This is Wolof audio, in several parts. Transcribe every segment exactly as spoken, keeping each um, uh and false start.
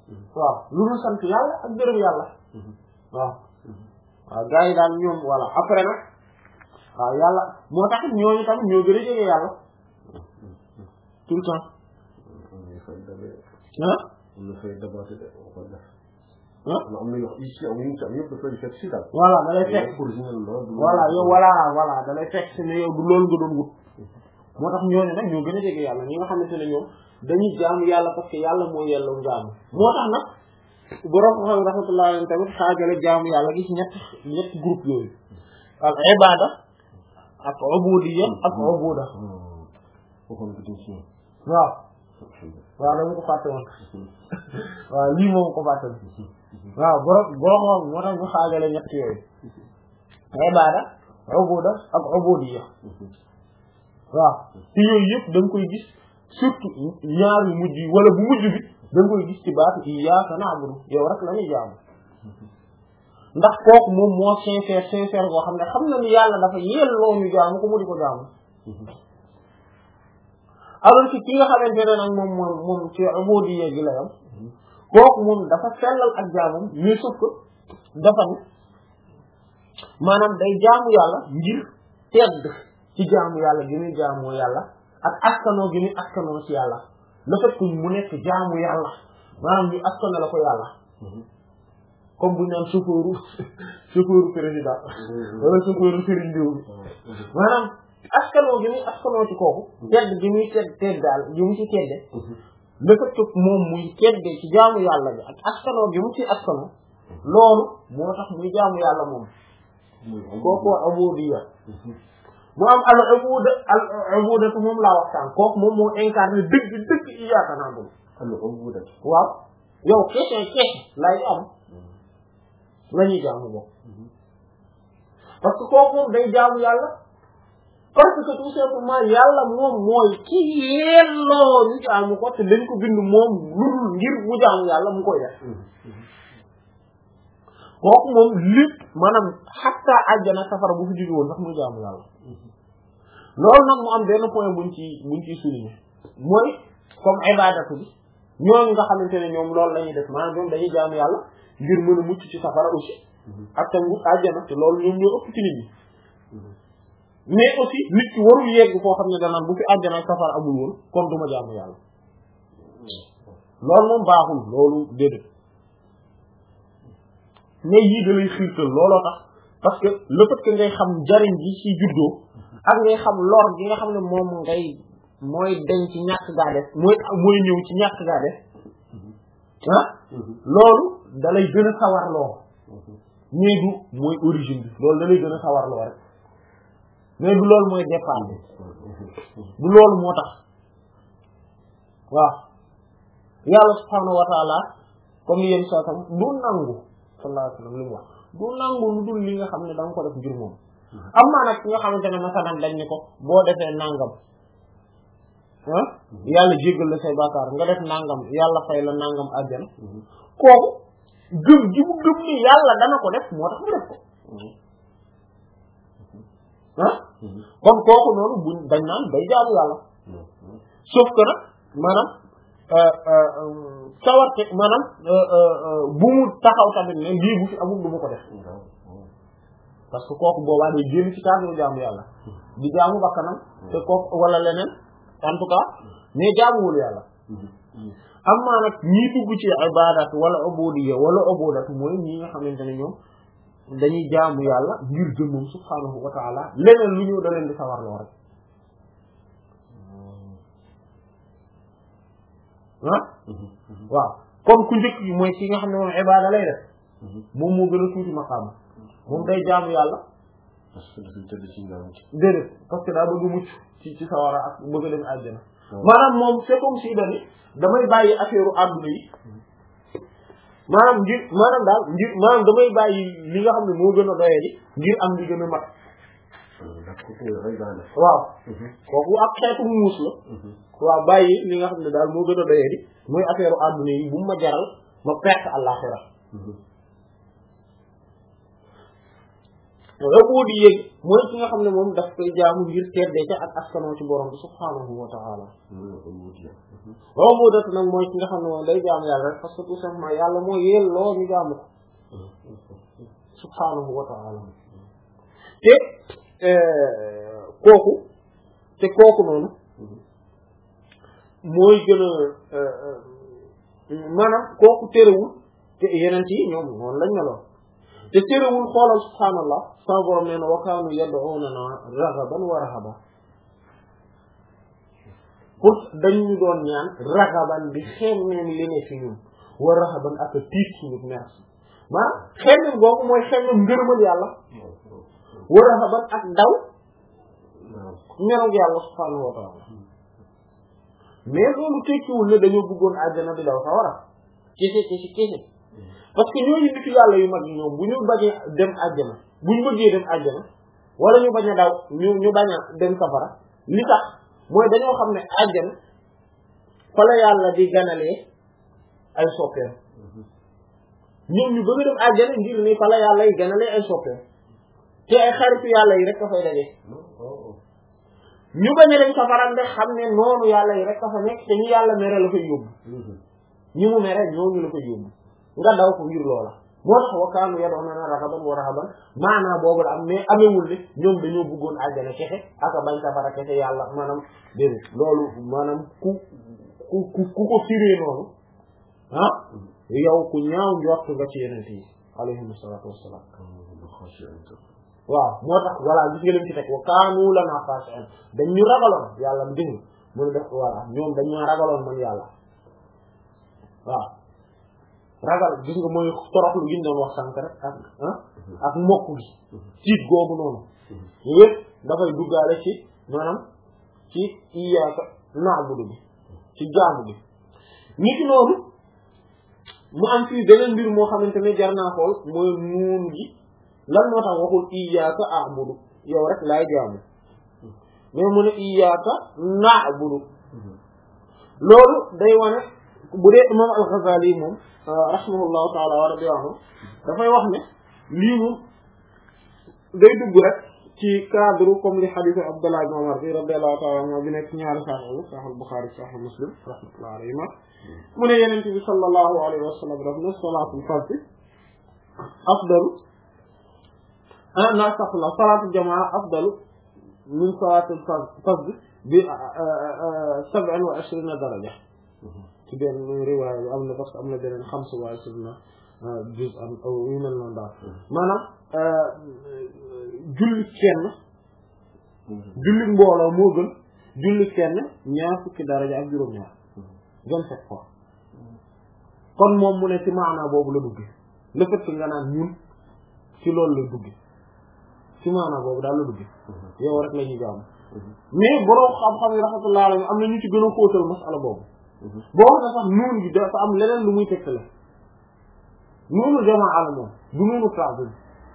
waaw lu dul sant yàlla ak gërëm yàlla waaw waaw gars yi daal ñoom voilà après nag waaw yàlla moo tax ñooñu tamit ñoo gën a jege yàlla tout le temps ah am na fay dabaate de ko def ah am na yoo ici am ñu am yëpp dafay fekk si daal voilà da lay fekk voilà yow voilà voilà da lay fekk si ne yow du loolu nga doon wut moo tax ñooñu nag ñoo gën a jege yàlla ñi nga xamante ne ñoom dañuy jaamu yàlla parce que yàlla moo yelloo jaamu moo tax nag borom xam rahmatullah alayhi tamit xaajale jaamu yàlla gi ci ñett ñett groupe yooyu al ibada ak ubudiyya ak ubuda waaw waaw dama ko fàtte woon waaw lii moom ko fàtte waaw borom borom xam moo tax ñu xaajale ñett yooyu ibada ubuda ak ubudiyya waaw te yooyu yëpp da nga koy gis surtout ñaar yu mujj yi wala bu mujj bi da nga koy gis ci baatu iyyaaka na'budu yow rek la ñuy jaamu ndax kooku moom moo sincère sincère boo xam ne xam na ni yàlla dafa yelloo ñu jaamu ko mu di ko jaamu alors que ki nga xamante ne nag moom moom moom ci ubudiyya gi la yam kooku moom dafa sellal ak jaamam mais sauf que dafa ni maanaam day jaamu yàlla ngir tedd ci jaamu yàlla gi muy jaamoo yàlla ak askanoo gi muy askanoo ci yàlla le fait que mu nekk jaamu yàlla maanaam ñu askano la ko yàlla comme bu ñu naan chauffeuru chauffeuru président wala chauffeuru sëriñ diw bi maanaam askanoo gi muy askanoo ci kooku tedd gi muy tedd tedd daal gi mu ci tedde le fait que moom muy tedde ci jaamu yàlla bi ak askanoo gi mu ci askanoo loolu moo tax muy jaamu yàlla moom kooku ubudiyya mu am al ubuda al ubudatu moom laa waxtaan kooku moom moo incarné dëgg dëgg iyyaaka na'budu al ubuda waaw yow kese kese lay am la ñuy jaamu boobu parce que kooku moom day jaamu yàlla parce que tout simplement yàlla moom mooy ki yelloo ñu jaamu ko te dañ ko bind moom lu dul ngir mu jaamu yàlla mu koy def kooku moom lépp maanaam xatta àjjana safara bu fi jóge woon sax muy jaamu yàlla loolu nag mu am benn point buñ ci buñ ciy souligner mooy comme ibadatu bi ñooñu nga xamante ne ñoom loolu la ñuy def maanaam ñoom dañuy jaamu yàlla ngir mën a mucc ci safara aussi ak tam bu àjjana te loolu ñoom ñoo ëpp ci nit ñi mais aussi nit ki warul yegg foo xam ne danaan bu fi àjjana ak safara amul woon kon duma jaamu yàlla loolu moom baaxul loolu déedéet mais yii da lay xiirtal looloo tax parce que le fait que ngay xam njariñ gi ci juddoo ak ngay xam lor gi nga xam ne moom ngay mooy deñ ci ñàkk gaa def mooy mooy ñëw ci ñàkk gaa def ah loolu da lay gën a sawarloo mais du mooy origine bi loolu da lay gën a sawarloo rek mais du loolu mooy départ bi du loolu moo tax waaw yàlla subhaanahu wa taala comme yéen soo tam du nangu sallallahu alayhi wa sallam li mu wax du nangu lu dul li nga xam ne da nga ko def ngir moom am naa nag ki nga xamante ne masalan dañ ni ko boo defee nangam ah yàlla jéggal la say bàkkaar nga def nangam yàlla fay la nangam àjjana kooku gëm gi mu gëm ni yàlla dana ko def moo tax mu def ko ah kon kooku noonu buñ dañ naan day jaamu yàlla sauf que nag maanaam sawarte maanaam bu mu taxaw tamit ne lii bu fi amul du ma ko def parce que kooku boobaa day génn ci cadre jaamu yàlla di jaamu bakkanam te kooku wala leneen en tout cas mais jaamuwul yàlla am maa nag ñii dugg ci ibadat wala ubudiyya wala ubudat mooy ñi nga xamante ne ñoom dañuy jaamu yàlla ngir jëmmam subhaanahu wa taala leneen lu ñëw da leen di sawarloo rek ah waaw kon ku njëkk bi mooy ki nga xam ne moom ibaada lay def moom moo gën a tuuti maqaama moom day jaamu yàlla parce que dafay tëdd ci njàng ci déedéet parce que daa bëgg mucc ci ci sawara ak bëgg a dem àjjana maanaam moom c'est comme si dani damay bàyyi affaire u àdduna yi maanaam ngir maanaam daal ngir maanaam damay bàyyi li nga xam ne moo gën a doye di ngir am li gën a mat waaw kooku ak xeetu muus la waaw bàyyi li nga xam ne daal moo gën a doye di mooy affaire u àdduna yi bu mu ma jaral ma perte àllaxira ubudiyya mooy ki nga xam ne moom daf koy jaamu ngir teddee ca ak askanoo ci borom bi subhaanahu wa ta'ala ubudatu nag mooy ki nga xam ne moom day jaamu yàlla rek parce que tout simplement yàlla moo yelloo ñu jaamu ko subhaanahu wa ta'ala te kooku te kooku noonu mooy gën a maanaam kooku terewul te yeneen yi ñoom noonu lañ meloon te terewul xoolal subhaanallah sama borom nee na wa kaanu yad'uunana raghaban wa rahaban pour dañu doon ñaan raghaban bi xemmeen li ne fi ñun wa rahaban ak tiit suñu merci maanaam xemmeen boobu mooy xemmeen ngërëmal yàlla wa rahaban ak daw ñaanal yàlla subhaanahu wa ta'ala mais loolu tekkiwul ne dañoo bëggoon àjjana di daw sawara kese kese kese parce que ñooñu nitu yàlla yu mag yi ñoom bu ñu bañee dem àjjana bu ñu bëggee dem àjjana wala ñu bañ a daw ñu ñu bañ a dem safara li tax mooy dañoo xam ne àjjana fa la yàlla di ganalee ay soppeem ñoom ñu bëgg dem àjjana ngir ni fa la yàlla yi ganalee ay soppeem te ay xaritu yàlla yi rek ka fay daje ñu bañ a dem safara ndax xam ne noonu yàlla yi rek ka fa nekk te ñu yàlla mere la koy yóbbu ñi mu mere ñooñu la koy yóbbu nga daw ko ngir loola moo tax wa kaanu yad'uunana raghaban wa rahaban maanaam boobu la am mais amewul ne ñoom dañoo bëggoon àjjana kese aka bañ safara kese yàlla maanaam déedéet loolu maanaam ku ku ku ku ko firee noonu ah yow ku ñaaw njort nga ci yeneen yi alayhimu salaatu wassalaam waaw moo tax voilà gis nga leen ci teg wa kaanu lanaa xaashi'iin dañ ñu ragaloon yàlla mu dégg mu def voilà ñoom dañ ñu ragaloon man yàlla waaw ragal gis nga mooy toroxlu gi ñu doon wax sànq rek ak ah ak mokk gi tiit googu noonu yëpp dafay duggaale ci maanaam ci iyyaaka na'budu bi ci jaamu bi nit noonu mu am fii beneen mbir moo xamante ne jar naa xool mooy nuun gi lan moo tax waxul iyyaaka a'budu yow rek laay jaamu mais mu ne iyyaaka na'budu loolu day wane bu dee imam al-Ghazali moom rahimahullahu ta'ala wa radiya anhu dafay wax ne lii moom day dugg rek ci cadre comme li hadith Abdullah ibn Umar bi radiyallahu ta'ala anhu bi nekk ñaari sahih sahih Bukhari sahih Muslim rahmatullahi alayhima mu ne Yonent bi sallallahu alayhi wa sallam daf ne salatul fard afdalu ah na astaghfirullah salatul jamaa afdalu min salatul fard bi sab'in wa ishrina daraja ci benn riwaaya bi am na parce que am na beneen xamsa wa ishrina juz am aw yu mel noonu daal maanaam julli kenn julli mbooloo moo gën julli kenn ñaar fukki daraja ak juróom-ñaar vingt-sept fois kon moom mu ne ci maanaa boobu la dugg le fait que nga naan ñun ci loolu la dugg ci maanaa boobu daal la dugg yow rek la ñuy jaamu mais borom xam-xam yi rahmatullah alayhi am na ñu ci gën a xóotal masala boobu boo xam ne sax nuun gi dafa am leneen lu muy tegtale nuunu jamaa la moom du nuunu ta'zim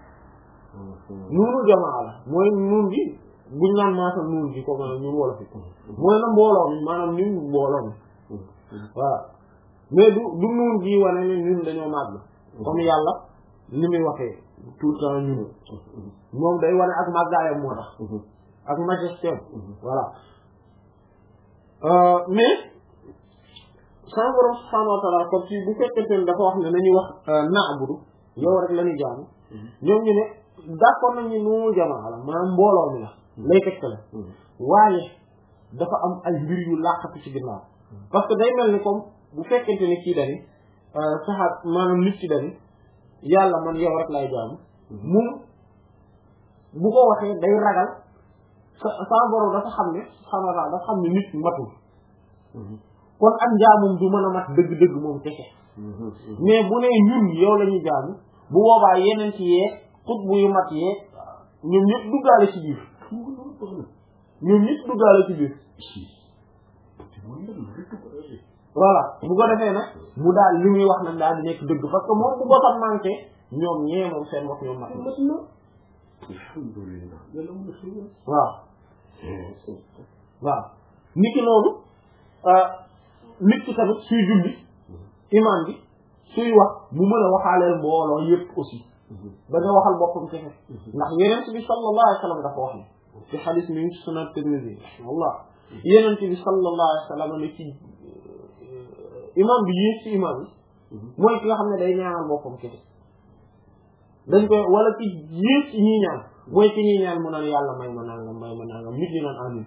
nuunu jamaa la mooy nuun gi buñ naan maasal nuun gi ko maanaam ñun wolof yi mooy na mbooloo mi maanaam ñun mbooloo mi voilà mais du du nuun gi wane ne ñun dañoo màgg comme yàlla ni muy waxee tout le temps ñun moom day wane ak màggaayam moo tax ak majesté voilà mais sama borom subhaanahu wa ta'ala comme si bu fekkente ne dafa wax ne nañuy wax na'budu yow rek la ñuy jaamu ñoom ñu ne d'accord nañu nu jamaa la maanaam mbooloo mi la lay tegtale waaye dafa am ay mbir yu làqatu ci ginnaaw parce que day mel ni comme bu fekkente ne kii dani saxaat maanaam nit ki dani yàlla man yow rek lay jaamu moom bu ko waxee day ragal sa sama borom dafa xam ne subhaanahu wa ta'ala dafa xam ne nit matul kon ak njaamum du mën a mat dëgg-dëgg moom kese mais bu ne ñun yow la ñuy jaamu bu boobaa yeneen ci yee xutbu yu mat yee ñoom ñëpp duggaale ci biir ñoom ñëpp duggaale ci biir voilà bu ko defee nag mu daal li muy wax nag daal di nekk dëgg parce que moom bu bosam manqué ñoom ñee moom seen wax ñoom mat na waaw waaw nit ki noonu nit ki tamit suy julli imaam bi suy wax mu mën a waxaaleel mbooloo yëpp aussi bañ a waxal boppam kese ndax yeneen bi sallallahu alayhi wa sallam dafa wax ne ci xadis mi ngi sunan Tirmidhi wallah yeneen bi sallallahu alayhi wa sallam ne ci imam bi yéeg ci imam bi mooy ki nga xam ne day ñaanal boppam kese dañ koy wala ci yéeg ci ñii ñaan mooy ci ñii ñaan mu naan yàlla may ma nangam may ma nangam nit ñi naan amin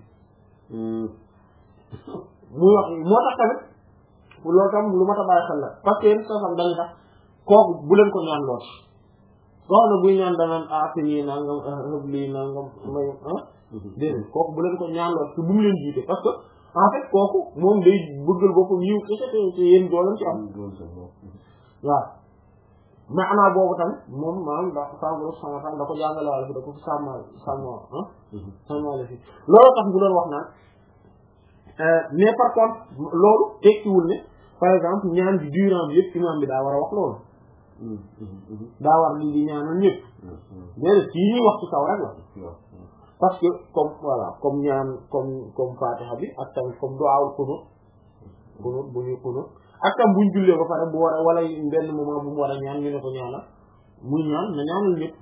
muy wax moo tax tamit loolu tam lu ma ta bàyyi xel la parce que yéen soo xam dañu tax kooku bu leen ko ñaan lool soo xam ne buy ñaan danaan aati nii nangam ëb lii nangam may ah déedéet kooku bu leen ko ñaan lool te bu mu leen jiite parce que en fait kooku moom day bëggal boppam yiw kese te te yéen dooleen ci am waaw maanaa boobu tamit moom maanaam da sambro sama tam da ko jàngale wàlla fi da ko fi sàmma sàmma ah sàmmale fi loolu tax bu doon wax naan mais par contre loolu tekkiwul ne par exemple ñaan bi durant bi yëpp imam bi daa war a wax loolu daa war li di ñaanal ñëpp déedéet kii ñuy wax ci kaw rek la parce que comme voilà comme ñaan comme comme fatiha bi ak tamit comme du'aul qunut qunut bu ñuy qunut ak tam buñ jullee ba pare bu war a wala benn moment bu mu war a ñaan ñu ne ko ñaanal muy ñaan na ñaanal ñëpp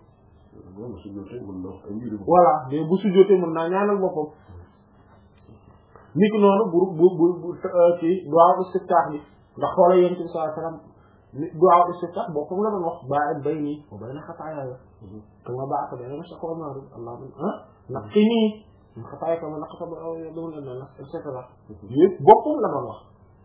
voilà mais bu sujjóotee mën naa ñaanal boppam niki noonu bu bu bu bu ci du'a istiftah bi ndax xoola yonent bi sallallahu alayhi wasallam du'a istiftah boppam la doon wax ba'id bayni wa bayna khataaya kama ba'atha bayna mashriqi wal maghrib allahumma naqqini min khataaya kama naqata al-ardh et cetera yëpp boppam la doon wax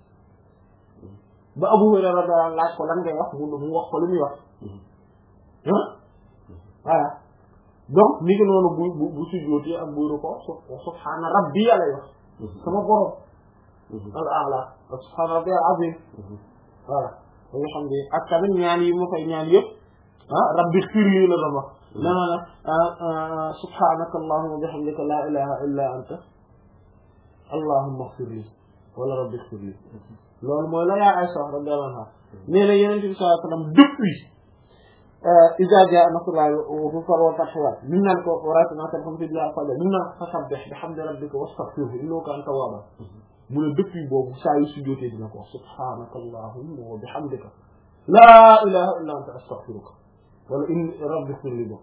ba Abu Hurayra da laaj ko lan ngay wax mu mu wax ko lu muy wax ah voilà donc niki noonu bu bu bu sujjóotee ak bu rukkoo subhaana rabbi lay wax sama borom al a'la subhaana rabbiyal azim voilà da nga xam ne ak tamit ñaan yi ma koy ñaan yëpp ah rabbi ighfirli la doon wax nana na subhaanaka allahumma wa bihamdika la ilaha illa anta allahumma ighfirli wala rabbi ighfirli loolu mooy la yaa Aysa radiyallahu anha nee na Yonent bi sallallahu alayhi wa sallam depuis iza jaa nasrullahi wal fathu ñu naan ko rabbana xam fi la fadl ñu naan fasabbih bihamdi rabbika wastaghfirhu innahu kaana tawwaaban mu ne depuis boobu saa yu sujjóotee dina ko subhaanaka allahumma wa bihamdika laa ilaha illa anta astaghfiruka wala in rabbi ighfirli bo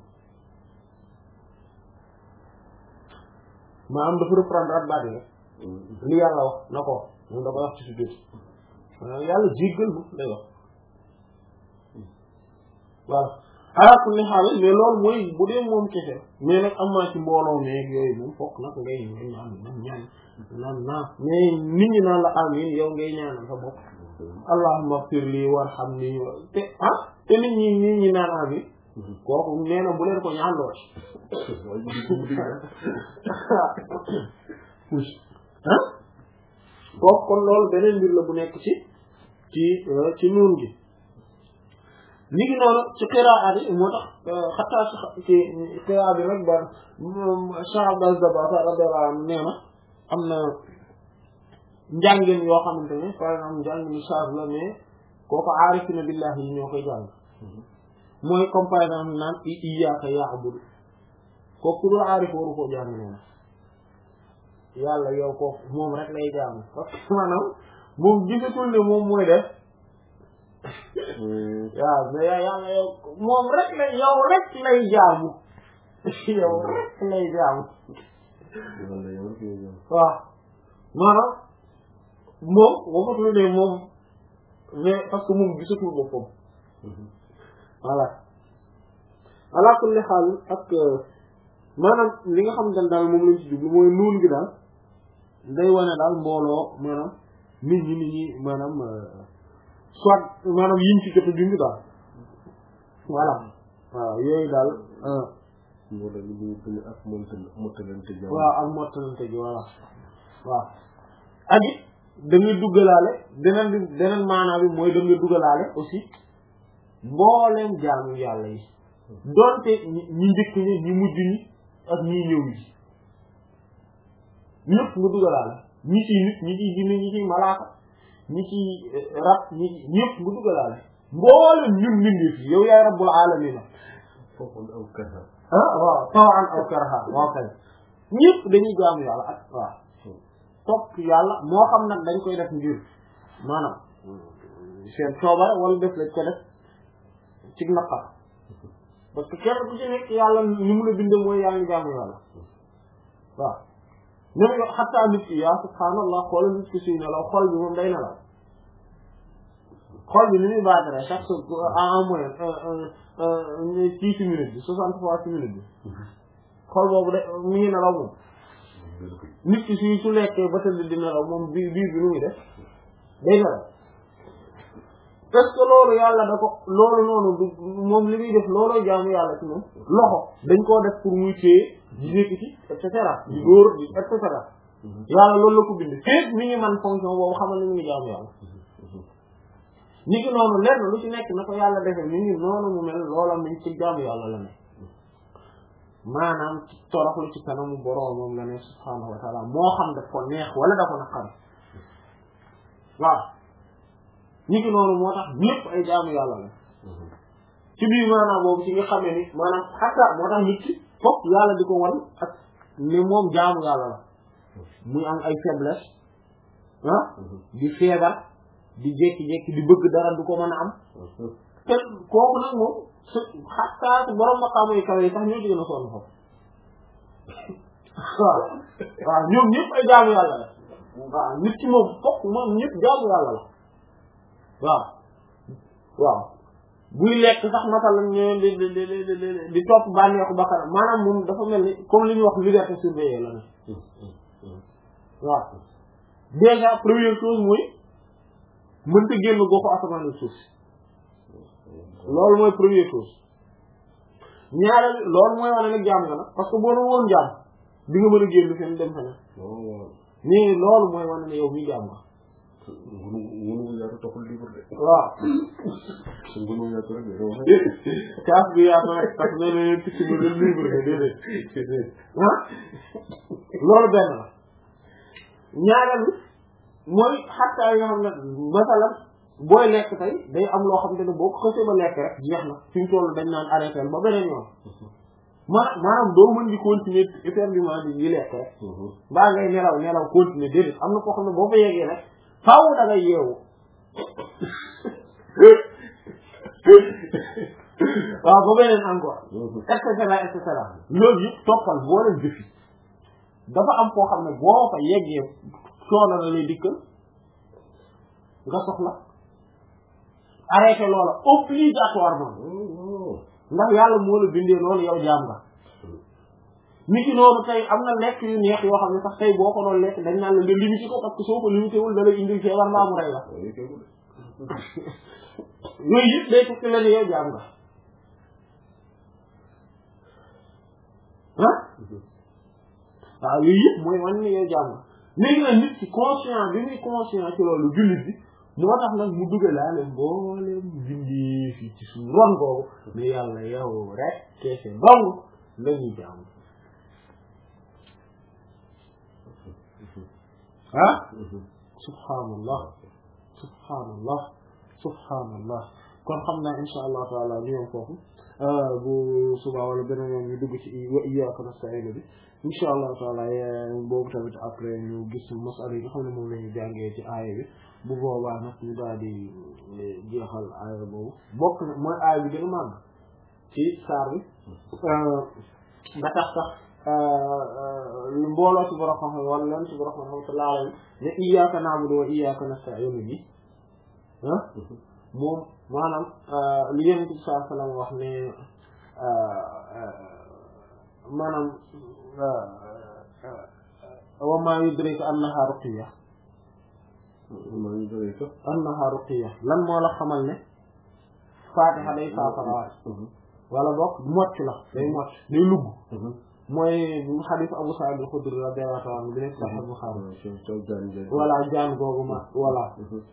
maanaam dafa reprendre at baat li yàlla wax na ko moom da koy wax ci sujjóot maanaam yàlla jéggal ma lay wax voilà ala kulli xaal mais loolu mooy bu dee moom kese mais nag am naa ci mbooloo meeg yooyu moom fokk nag ngay ñaan ñaan ñaan naan naa mais nit ñi naan la amin yow ngay ñaanal sa bopp allahumma ighfir li warhamni te ah te nit ñi nit ñi naan amin kooku nee na bu leen ko ñaan lool ah kooku kon loolu beneen mbir la bu nekk ci ci ci nuun gi ni ngi noonu ci qiraat yi moo tax xataa ci qiraat bi rek ba Cheikh Abdel Zabbata radiyallahu anhu nee na am na njàngin yoo xamante ne par exemple njàngin charge la mais kooku aarifina billahi yi ñoo koy jàng mooy comme par exemple naan iyyaaka ya'budu kooku dul aarif waru koo jàng noonu yàlla yow kooku moom rek lay jàng parce que maanaam moom gisatul ne moom mooy def waaw mais yàlla yow moom rek la yow rek lay jaamu yow rek lay jaamu waaw maanaam moom waxatul ne moom mais parce que moom gisatul boppam voilà ala kulli xaal ak maanaam li nga xam ne daal moom lañ ci jublu mooy nuun gi daal day wane daal mbooloo maanaam nit ñi nit ñi maanaam soit maanaam yiñ ci jot a dund daal voilà waaw yooyu daal ak mottalante ji waaw ak mottalante ji voilà waaw ak it da ngay duggalaale beneen bi beneen maanaa bi mooy da ngay duggalaale aussi mbooleem jaamu yàlla yi donte ñi njëkk ñi ñi mujj ñi ak ñi ñëw ñi ñëpp nga dugalaale ñi ciy nit ñi ciy jinne ñi ciy malaaka ñi ciy rab ñi ñëpp nga dugalaale mboolem ñun mbindeef yi yow yaay rabbul alamin foofu aw karha ah waaw tawan aw karha waaw kay ñëpp dañuy jaamu yàlla ak waaw topp yàlla moo xam nag dañ koy def ngir maanaam seen coobare wala def lañ ko def ci naqar parce que kenn ku ci nekk yàlla ni mu la bindee mooy yaa ngi jaamu yàlla waaw ñoom nga xattaa nit ki yaa subhaanallah xoolal nit ki suy nelaw xol bi moom day nelaw xol bi ni muy battre chaque jour en moyenne six minutes bi soixante fois six minutes bi xol boobu de mi ngi nelaw moom nit ki suy su lekkee ba tëdd di nelaw moom biir biir bi nu muy def day nelaw parce que loolu yàlla da ko loolu noonu du moom li muy def looloo jaamu yàlla ci moom loxo dañ koo def pour muy téye di yëkkati et cetera di dóor di et cetera yàlla loolu la ko bind fépp mi ngi man fonction boobu xamal ni mu ngi jaamu yàlla ni ki noonu lenn lu ci nekk na ko yàlla defee mi ngi noonu mu mel loola mi ci jaamu yàlla la ne maanaam ci toroxlu ci kanamu boroomam la ne subhaanahu wa taala moo xam daf ko neex wala da ko naqari waaw ni ki noonu moo tax ñëpp ay jaamu yàlla la ci biir maanaam boobu ci nga xamee ni maanaam xatta moo tax nit ki fokk yàlla di ko wan ak ni moom jaamu yàlla la muy am ay faiblesse ah di feebar di jékki-jékki di bëgg dara du ko mën a am te kooku nag moom su xatta borom maqaam yi kaw yi sax ñoo ci gën a sonn foofu waaw waaw ñoom ñëpp ay jaamu yàlla la waaw nit ki moom fokk moom ñëpp jaamu yàlla la waaw waaw buy lekk sax masalan ñu di di di di di topp bànneexu bakkanam maanaam moom dafa mel ni comme li ñuy wax liberté surveillée la ne waaw déjà première chose mooy mënta génn goxu asamaan ak suuf loolu mooy première chose ñaareel loolu mooy wane nag jaam nga nag parce que boo doon woon jaam di nga mën a génn fenn dem feneen nii loolu mooy wane ne yow mi jaam nga ngunu ngunu yaatu taxul libre de. waaw. ngunu yaatu rek de wax. kaas bi yaatu rek tax na ne picc bi du libre de déedéet. ah loolu benn la. ñaareel bi mooy xattaa yi nga xam ne masalan booy lekk tey day am loo xam te ne boo ko xësee ba lekk rek jeex na fi mu toll dañ naan arrêté ba beneen yoon. ma maanaam doo mën di continuer éperdument di di lekk rek. mbaa ngay nelaw nelaw continuer déedéet am na koo xam ne boo fa yeggee rek. faaw da ngay yeewu waaw ba beneen encore et cetera et cetera loolu yëpp toppal boo leen jëfi dafa am koo xam ne boo fa yeggee coono la lay dikkal nga soxla arrêté loola obligatoirement ndax yàlla moo la bindee noonu yow jaam nga nit ki noonu tey am na lekk yu neex yoo xam ne sax tey boo ko doon lekk dañ naan la nga limité ko parce que soo ko limité wul da lay indil feebar mbaa mu rey la yooyu yëpp day tekk la ne yow jaam nga ah waaw yooyu yëpp mooy wan ne yow jaam nga léegi nag nit ci conscient bi muy conscient ci loolu jullit bi moo tax nag mu dugalaale mboolem bindi fi ci suñu ron boobu mais yàlla yow rek keese dong la ñuy jaam ah subhaanallah subhaanallah subhaanallah kon xam naa insha allah taala ñu yom foofu bu subaa wala beneen yoon ñu dugg ci wa iyyaaka nasta'iin bi insha allah taala boobu tamit après ñu gis masala yi nga xam ne moom la ñu jàngee ci aaya bi bu boobaa nag ñu daal di jeexal aaya boobu bokk na mooy aaya bi gën a màgg ci saar bi ba tax sax mbooloo ci borom xam-xam wala leen ci borom xam-xam laala ne iyyaaka na'budu wa iyyaaka nasta'iin bi ah moom maanaam li Yonent bi sallallahu alayhi wa sallam wax ne maanaam wa maa yudrika annahaa ruqiyya maa yudrika annahaa ruqiyya lan moo la xamal ne Faatiha day saafara wala boog mocc la day mocc day lugg mooy xadiis Abu Sa'id al-Khudri radiyallahu anhu bi nekk Sahih Bukhari voilà jaan googu ma voilà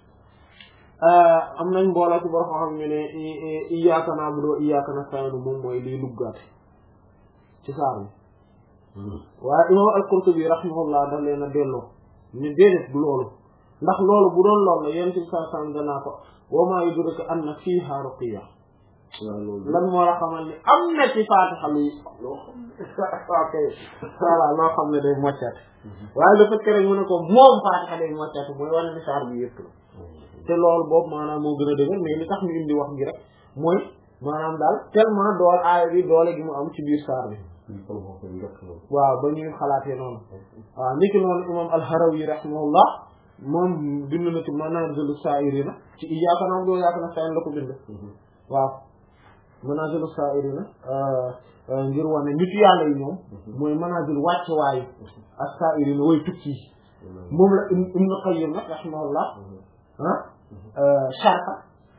am nañ mbooloo ci boo xam ne ne iyyaaka na'budu wa iyyaaka nasta'iin moom mooy liy luggaate ci saar bi waaye imam al-Qurtubi rahimahullah daf leen a delloo ne déedéet du loolu ndax loolu bu doon loolu la yéen ci saa saa danaa ko wa maa yudrika anna fiihaa ruqiyya lan moo la xamal ni am na ci Faatiha lu loo xam ne ok voilà loo xam ne day moccaat waaye le fait que rek mu ne ko moom Faatiha day moccaat mooy wane ni saar bi yëpp la te loolu boobu maanaam moo gën a dëgër mais li tax ñu indi wax gi rek mooy maanaam daal tellement dool aaya bi doole gi mu am ci biir saar bi waaw ba ñuy xalaatee noonu waaw niki noonu imam al-Harawi rahimahullah moom bind na ci Manaazilu Saa'irina ci iyyaaka na'budu wa iyyaaka nasta'iin la ko bind waaw Manaazilu Saa'irina ngir wane nit yàlla yi ñoom mooy manazil wàcc waayu as-saa'irina way tukki moom la Ibn Qayyim nag rahimahullah ah sharha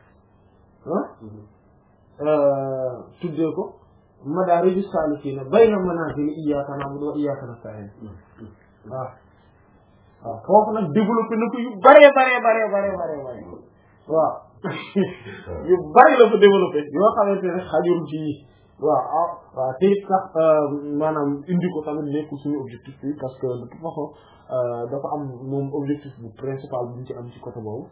ah tuddee ko Madaariju Saalikiina bayna manazil iyyaaka na'budu wa iyyaaka nasta'iin waaw waaw foofu nag développé na ko yu bare bare bare bare bare bare waaw yu bari la ko développé yoo xamante ne xajul ci waaw waaw te it sax maanaam indi ko tamit nekkul suñu objectif bi parce que de toute façon dafa am moom objectif bu principal bu ñu ci am ci côté boobu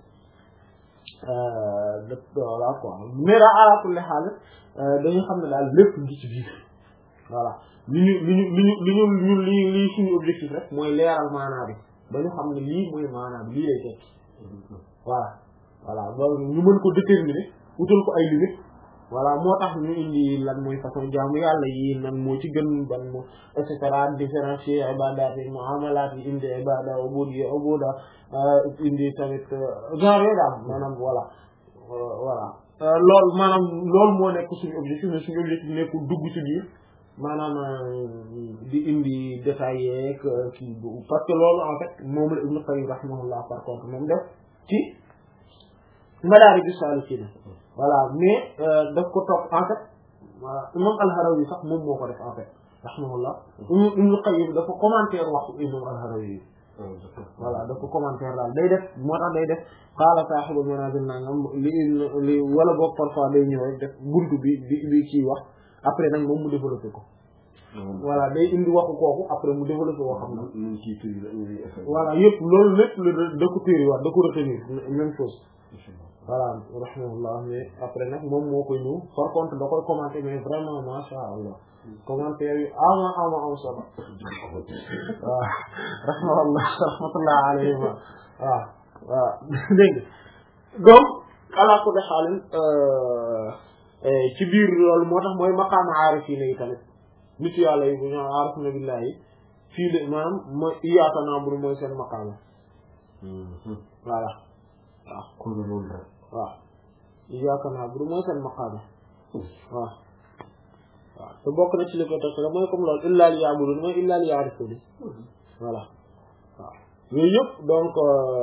de voilà quoi mais daal ala kulli xaal dañu xam ne daal lépp ngi ci biir voilà li ñu li ñu li ñu li ñu ñu li lii suñu objectif rek mooy leeral maanaa bi ba ñu xam ne lii mooy maanaa bi lii lay tekki voilà voilà loolu ñu mën ko déterminer utal ko ay limites voilà moo tax ñu indi lan mooy façon jaamu yàlla yi nan moo ci gën ban moo et cetera différencier ibadat yi muamalat yi indi ibada ubudiyya ubuda indi tamit genre yooyu daal maanaam voilà voilà loolu maanaam loolu moo nekk suñu objectif mais suñu objectif nekkul dugg ci biir maanaam di indi détails yeeg kii boobu parce que loolu en fait moom la Ibn Qayyim rahimahullah par contre moom def ci Madaariju Saalikiina voilà mais daf ko topp en fait imam al-Harawi sax moom moo ko def en fait rahimahullah Ibn Qayyim dafa commentaire waxu imam al-Harawi voilà dafa commentaire daal day def moo tax day def qaala saahibu Manaazil nangam li li wala boog parfois day ñëw rek def buntu bi bi bi kii wax après nag moom mu développé ko voilà day indi waxu kooku après mu développé woo xam na voilà yëpp loolu lépp la da ko téeri wax da ko retenir même chose voilà rahimahullah mais après nag moom moo koy ñëw par contre da koy commenter mais vraiment masha Allah commentaire yu ama ama am solo waaw rahimahullah rahmatullah alayhi waaw waaw dégg donc ala kulli xaalin ci biir loolu moo tax mooy maqaama aarifiina yi tamit nit yàlla yi bu ñu aarifuna billahi fii de maanaam mooy iyyaaka na'budu mooy seen maqaama voilà waaw kon loolu la waaw iyyaaka na'budu mooy seen maqaama waaw waaw te bokk na ci li ko teg la mooy comme loolu illaa liya'buduun mooy illaa liya'rifuun voilà waaw yooyu yëpp donc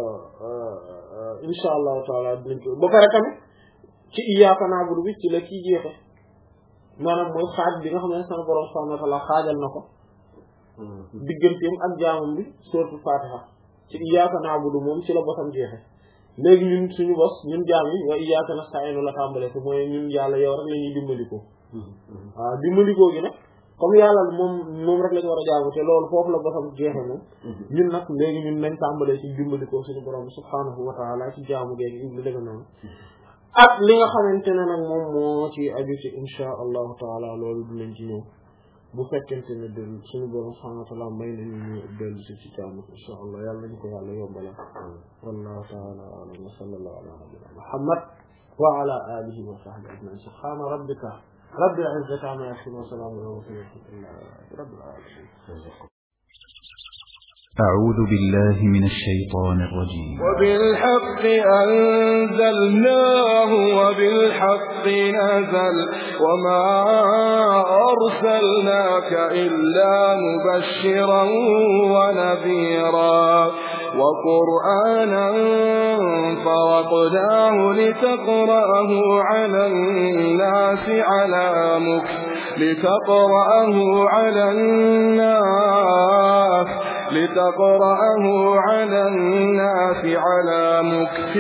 insha allahu taala dinañ ko ba pare tamit ci iyyaaka na'budu bi ci la kii jeexe maanaam mooy xaaj bi nga xam ne sama borom subhaanahu wa ta'aala xaajal na ko digganteem ak jaamam bi suuratul Faatiha ci iyyaaka na'budu moom ci la bosam jeexe léegi ñun suñu bos ñun jaam yi wa iyyaaka nasta'iin la tàmbale ko mooy ñun yàlla yow rek la ñuy dimbandikoo waaw dimbandikoo gi nag comme yàlla moom moom rek la ñu war a jaamu te loolu foofu la bosam jeexe moom ñun nag léegi ñun nañ tàmbalee ci dimbandikoo suñu borom subhaanahu wa ta'aala ci jaamu géegi iblu dëgg noonu ak li nga xamante ne nag moom moo ci aju ci insha allahu taala loolu dinañ ci ñëw bu fekkente ne del suñu borom subhanahu wa ta'ala may nañu ñu dellu si ci jàmm insha allah yàlla nañu ko yàlla yombala wallahu taala a'lam wa sallallahu ala nabiyyina muhammad wa ala alihi wa sahbihi ajma'in subhana rabbika rabbil izzati amma yasifun wa salamun ala mursalin rabbil alamin أعوذ بالله من الشيطان الرجيم وبالحق أنزلناه وبالحق نزل وما أرسلناك إلا مبشرا ونذيرا وقرآنا فرقناه لتقرأه على الناس على مكث لتقرأه على الناس لتقرأه على الناس على مكث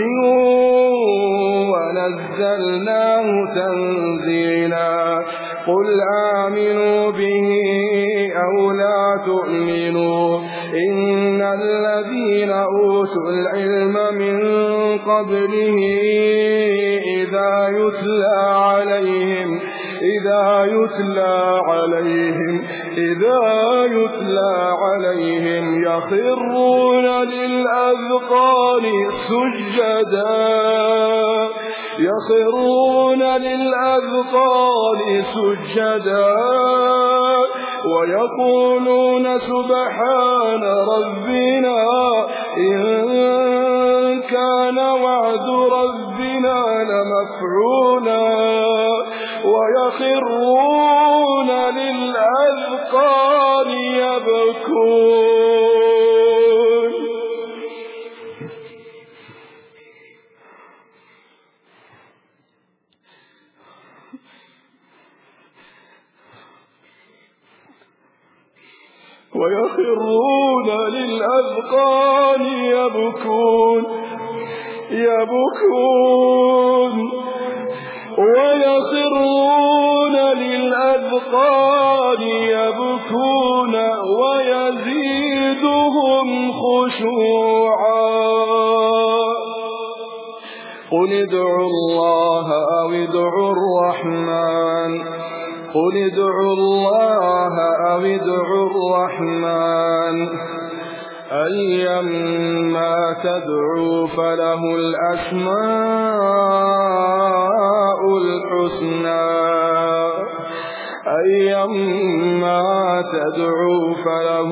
ونزلناه تنزيلا قل آمنوا به أو لا تؤمنوا إن الذين أوتوا العلم من قبله إذا يتلى عليهم إذا يتلى عليهم إذا يتلى عليهم يخرون للأذقان سجدا يخرون للأذقان سجدا ويقولون سبحان ربنا إن كان وعد ربنا لمفعولا ويخرون للأذقان يبكون ويخرون للأذقان يبكون يبكون ويخرون للأذقان يبكون ويزيدهم خشوعا قل ادعوا الله أو ادعوا الرحمن قل ادعوا الله أو ادعوا الرحمن أيما تدعوا فله الأسماء الحسنى أيما تدعوا فله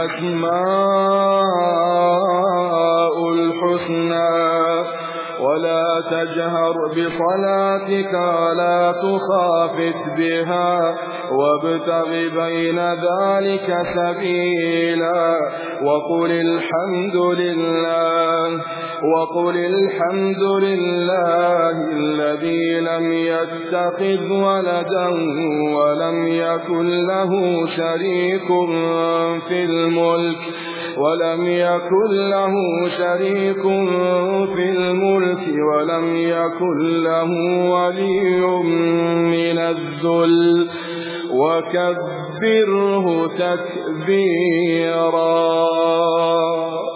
الأسماء الحسنى ولا تجهر بصلاتك ولا تخافت بها وابتغ بين ذلك سبيلا وقل الحمد لله وقل الحمد لله الذي لم يتخذ ولدا ولم يكن له شريك في الملك ولم يكن له شريك في الملك ولم يكن له ولي من الذل وكبره تكبيرا.